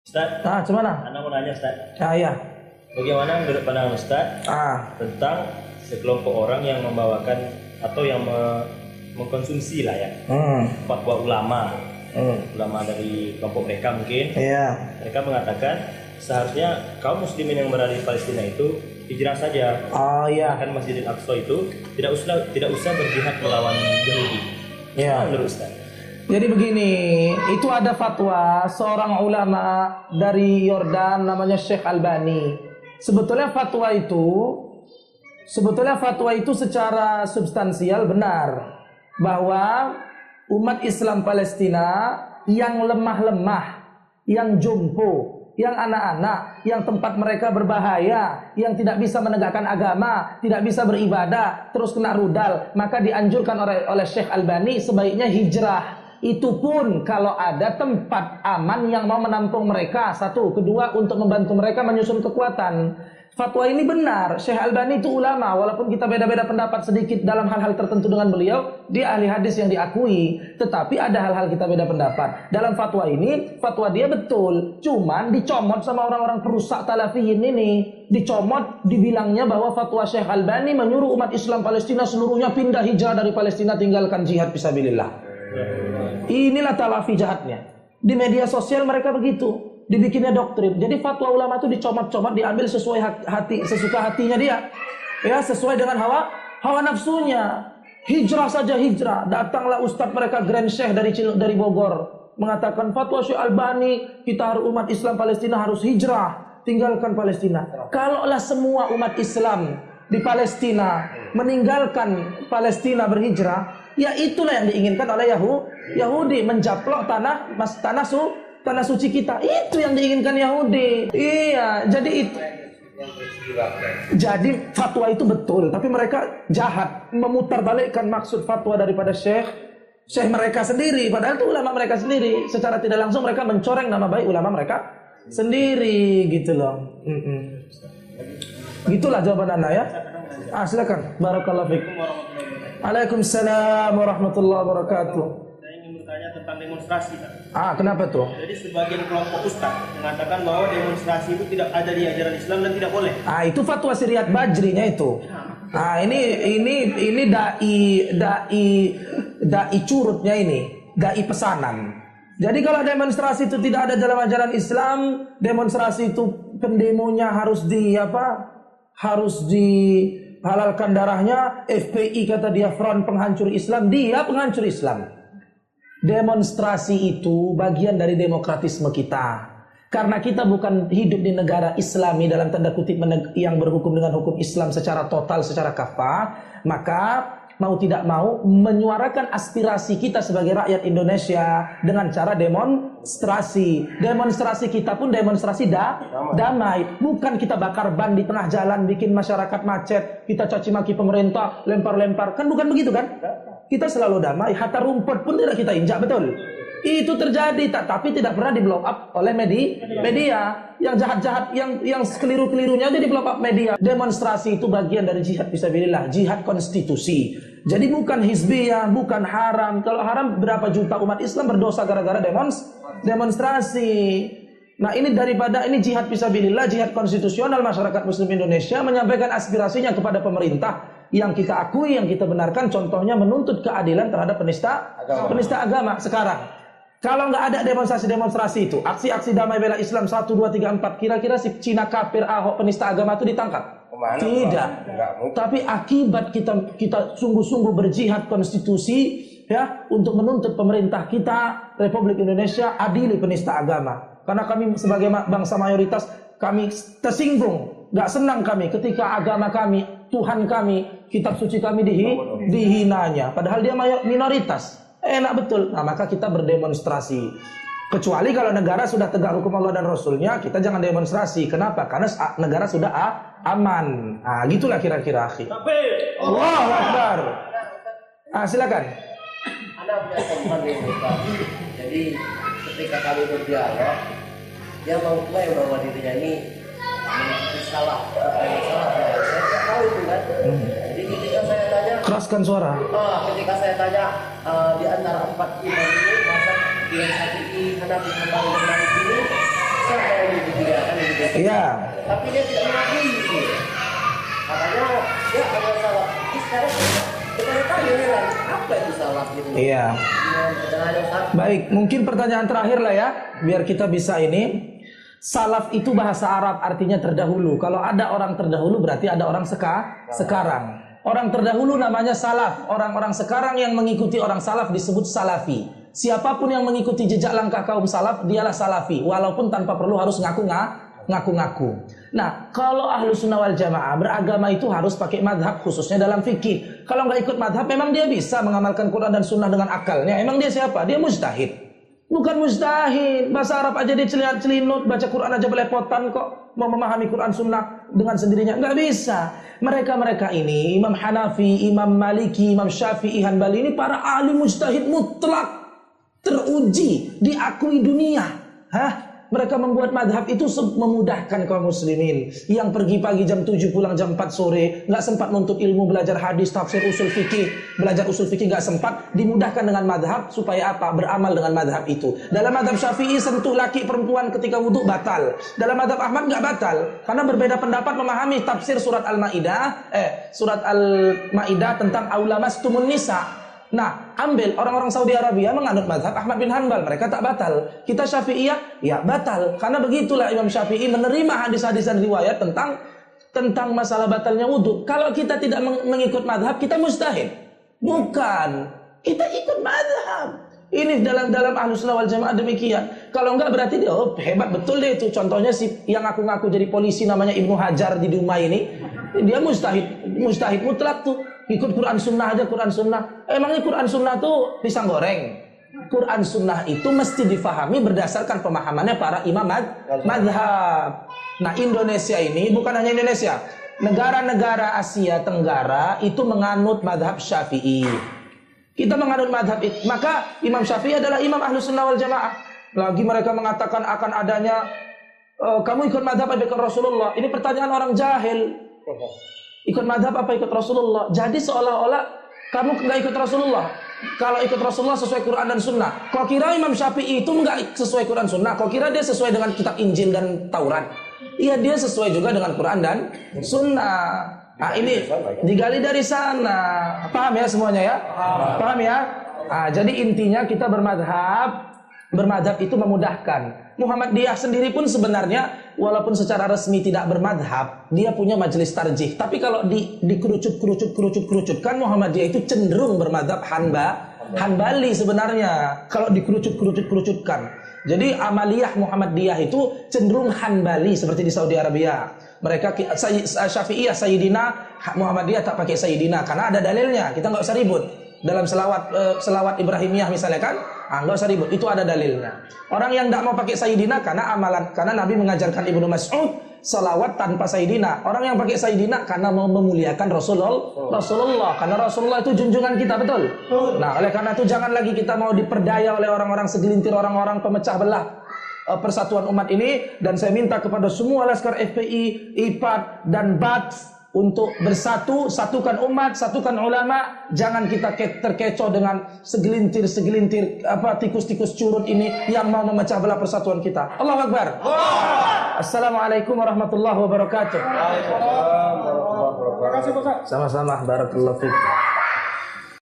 Ustaz, Gimana? Anda mau nanya Ustaz. Iya. Bagaimana menurut pandangan Ustaz tentang sekelompok orang yang membawakan atau yang mengkonsumsi lah ya fatwa ulama, ulama dari kelompok mereka mungkin. Iya. Mereka mengatakan seharusnya kaum muslimin yang berada di Palestina itu hijrah saja. Kan Masjidil Aqsa itu tidak usah berjihad melawan Yahudi. Iya. Menurut Ustaz. Jadi begini, itu ada fatwa seorang ulama dari Yordan namanya Syekh Albani. Sebetulnya fatwa itu secara substansial benar bahwa umat Islam Palestina yang lemah-lemah, yang jompo, yang anak-anak, yang tempat mereka berbahaya, yang tidak bisa menegakkan agama, tidak bisa beribadah, terus kena rudal, maka dianjurkan oleh Syekh Albani sebaiknya hijrah. Itu pun kalau ada tempat aman yang mau menampung mereka. Satu, kedua untuk membantu mereka menyusun kekuatan. Fatwa ini benar. Syekh Albani itu ulama, walaupun kita beda-beda pendapat sedikit dalam hal-hal tertentu dengan beliau, dia ahli hadis yang diakui. Tetapi ada hal-hal kita beda pendapat. Dalam fatwa ini, fatwa dia betul. Cuman dicomot sama orang-orang perusak Talafiyin ini. Dicomot, dibilangnya bahwa fatwa Syekh Albani menyuruh umat Islam Palestina seluruhnya pindah hijrah dari Palestina, tinggalkan jihad fisabilillah. Inilah Talafi jahatnya. Di media sosial mereka begitu, dibikinnya doktrin. Jadi fatwa ulama itu dicomot-comot, diambil sesuai hati, sesuka hatinya dia. Ya, sesuai dengan hawa nafsunya. Hijrah saja hijrah. Datanglah ustadz mereka Grand Syekh dari Bogor mengatakan fatwa Syekh Albani, kita harus umat Islam Palestina harus hijrah, tinggalkan Palestina. Kalaulah semua umat Islam di Palestina meninggalkan Palestina berhijrah, ya itulah yang diinginkan oleh Yahudi, mencaplok tanah suci kita. Itu yang diinginkan Yahudi. Iya, jadi fatwa itu betul, tapi mereka jahat memutarbalikkan maksud fatwa daripada Syekh mereka sendiri, padahal itu ulama mereka sendiri. Secara tidak langsung mereka mencoreng nama baik ulama mereka sendiri, gitu loh. Gitulah jawaban Anda ya. Silakan. Barakallahu fiik. Waalaikumsalam warahmatullahi wabarakatuh. Saya ingin bertanya tentang demonstrasi. Kenapa tuh? Jadi sebagian kelompok ustaz mengatakan bahwa demonstrasi itu tidak ada di ajaran Islam dan tidak boleh. Itu fatwa Siriyat Bajrinya itu. Ini dai curutnya ini, dai pesanan. Jadi kalau demonstrasi itu tidak ada dalam ajaran Islam, demonstrasi itu pendemonya harus dihalalkan darahnya. FPI kata dia front penghancur Islam, dia penghancur Islam. Demonstrasi itu bagian dari demokratisme kita. Karena kita bukan hidup di negara Islami dalam tanda kutip yang berhukum dengan hukum Islam secara total, secara kafah, maka mau tidak mau menyuarakan aspirasi kita sebagai rakyat Indonesia dengan cara demonstrasi. Demonstrasi kita pun demonstrasi damai. Bukan kita bakar ban di tengah jalan, bikin masyarakat macet, kita caci maki pemerintah, lempar-lempar. Kan bukan begitu kan? Kita selalu damai. Hatta rumput pun tidak kita injak, betul? Itu terjadi, tapi tidak pernah di blow up oleh media. Yang jahat-jahat, yang keliru-kelirunya aja di blow up media. Demonstrasi itu bagian dari jihad fisabilillah, jihad konstitusi. Jadi bukan hizbiyah, bukan haram. Kalau haram, berapa juta umat Islam berdosa gara-gara demonstrasi. Nah, ini jihad fisabilillah, jihad konstitusional. Masyarakat Muslim Indonesia menyampaikan aspirasinya kepada pemerintah yang kita akui, yang kita benarkan. Contohnya menuntut keadilan terhadap penista agama. Sekarang kalau nggak ada demonstrasi itu, aksi-aksi damai bela Islam 1, 2, 3, 4, kira-kira si Cina kafir Ahok penista agama itu ditangkap? Tidak. Tapi akibat kita sungguh-sungguh berjihad konstitusi ya untuk menuntut pemerintah kita Republik Indonesia adili penista agama. Karena kami sebagai bangsa mayoritas, kami tersinggung, nggak senang kami ketika agama kami, Tuhan kami, kitab suci kami dihinanya. Padahal dia minoritas. Enak betul. Nah, maka kita berdemonstrasi. Kecuali kalau negara sudah tegak hukum Allah dan Rasulnya, kita jangan demonstrasi. Kenapa? Karena negara sudah aman. Nah, gitulah kira-kira, akhi. Allahu Akbar. Silakan. Anda punya teman di Amerika. Jadi ketika kami berdialog, dia mengklaim bahwa dirinya ini salah. Saya tidak tahu itu kan. Jadi ketika saya tanya, keraskan suara. Ketika saya tanya di antara 4 imam ini, masa Imam Syafi'i, Hanafi, Hambali dan Maliki ini, saya Iya. Tapi dia tidak mengakui itu. Makanya dia ada salah. Sekarang kita tanya heran, apa itu salah gitu. Iya. Baik, mungkin pertanyaan terakhir lah ya, biar kita bisa ini. Salaf itu bahasa Arab, artinya terdahulu. Kalau ada orang terdahulu berarti ada orang sekarang. Orang terdahulu namanya salaf. Orang-orang sekarang yang mengikuti orang salaf disebut salafi. Siapapun yang mengikuti jejak langkah kaum salaf, dialah salafi, walaupun tanpa perlu harus ngaku-ngaku. Nah, kalau ahlu sunnah wal jamaah beragama itu harus pakai madhab, khususnya dalam fikih. Kalau nggak ikut madhab, memang dia bisa mengamalkan Quran dan sunnah dengan akalnya. Emang dia siapa? Dia mujtahid. Bukan mustahil. Bahasa Arab aja dia celinut, baca Quran aja belepotan kok. Mau memahami Quran sunnah dengan sendirinya nggak bisa. Mereka ini Imam Hanafi, Imam Maliki, Imam Syafi'i, Hanbali ini para ahli mujtahid mutlak, teruji, diakui dunia. Mereka membuat madhab itu memudahkan kaum muslimin yang pergi pagi jam 7 pulang jam 4 sore, nggak sempat nuntut ilmu, belajar hadis, tafsir, usul fikih, belajar usul fikih nggak sempat, dimudahkan dengan madhab supaya apa? Beramal dengan madhab itu. Dalam madhab Syafi'i sentuh laki perempuan ketika wudhu batal. Dalam madhab Ahmad nggak batal karena berbeda pendapat memahami tafsir surat Al-Maidah tentang aulamastumun nisa. Nah, ambil orang-orang Saudi Arabia menganut mazhab Ahmad bin Hanbal, mereka tak batal. Kita Syafi'iyah, ya batal. Karena begitulah Imam Syafi'i menerima hadis-hadis dan riwayat tentang masalah batalnya wudhu. Kalau kita tidak mengikut mazhab, kita mustahil. Bukan, kita ikut mazhab. Ini dalam Ahlus Sunnah wal Jamaah demikian. Kalau enggak berarti dia hebat betul deh itu. Contohnya si yang ngaku-ngaku jadi polisi namanya Ibnu Hajar di Dumai ini, dia mustahid mutlak tuh. Ikut Quran Sunnah aja, Quran Sunnah. Emangnya Quran Sunnah tuh pisang goreng? Quran Sunnah itu mesti difahami berdasarkan pemahamannya para imam madhab. Nah, Indonesia ini bukan hanya Indonesia, negara-negara Asia Tenggara itu menganut madhab Syafi'i. Kita menganut madhab itu, maka Imam Syafi'i adalah imam Ahlus Sunnah wal Jamaah. Lagi mereka mengatakan akan adanya kamu ikut madhab apa ikut Rasulullah? Ini pertanyaan orang jahil. Ikut madhab apa ikut Rasulullah? Jadi seolah-olah kamu nggak ikut Rasulullah. Kalau ikut Rasulullah sesuai Quran dan Sunnah. Kau kira Imam Syafi'i itu nggak sesuai Quran Sunnah? Kau kira dia sesuai dengan kitab Injil dan Taurat? Iya, dia sesuai juga dengan Quran dan Sunnah. Nah, ini digali dari sana. Paham ya semuanya ya? Paham ya? Nah, jadi intinya kita bermadhab itu memudahkan. Muhammadiyah sendiri pun sebenarnya walaupun secara resmi tidak bermadhab, dia punya majelis tarjih. Tapi kalau dikerucut-kerucutkan, Muhammadiyah itu cenderung bermadhab Hanbali sebenarnya. Kalau dikerucut-kerucutkan. Jadi amaliyah Muhammadiyah itu cenderung Hanbali seperti di Saudi Arabia. Mereka Syafi'iyah Sayyidina, Muhammadiyah tak pakai Sayyidina karena ada dalilnya. Kita nggak usah ribut. Dalam selawat Ibrahimiyah misalnya kan, nggak usah ribut, itu ada dalilnya. Orang yang tidak mau pakai Sayyidina karena Nabi mengajarkan Ibnu Mas'ud selawat tanpa Sayyidina. Orang yang pakai Sayyidina karena mau memuliakan Rasulullah, karena Rasulullah itu junjungan kita, betul? Nah, oleh karena itu jangan lagi kita mau diperdaya oleh orang-orang segelintir orang-orang pemecah belah persatuan umat ini. Dan saya minta kepada semua laskar FPI, IPAD dan BAT untuk bersatu, satukan umat, satukan ulama. Jangan kita terkecoh dengan segelintir tikus-tikus curut ini yang mau memecah belah persatuan kita. Allahu Akbar. Assalamualaikum warahmatullahi wabarakatuh. Sama-sama, barakallahu fiik.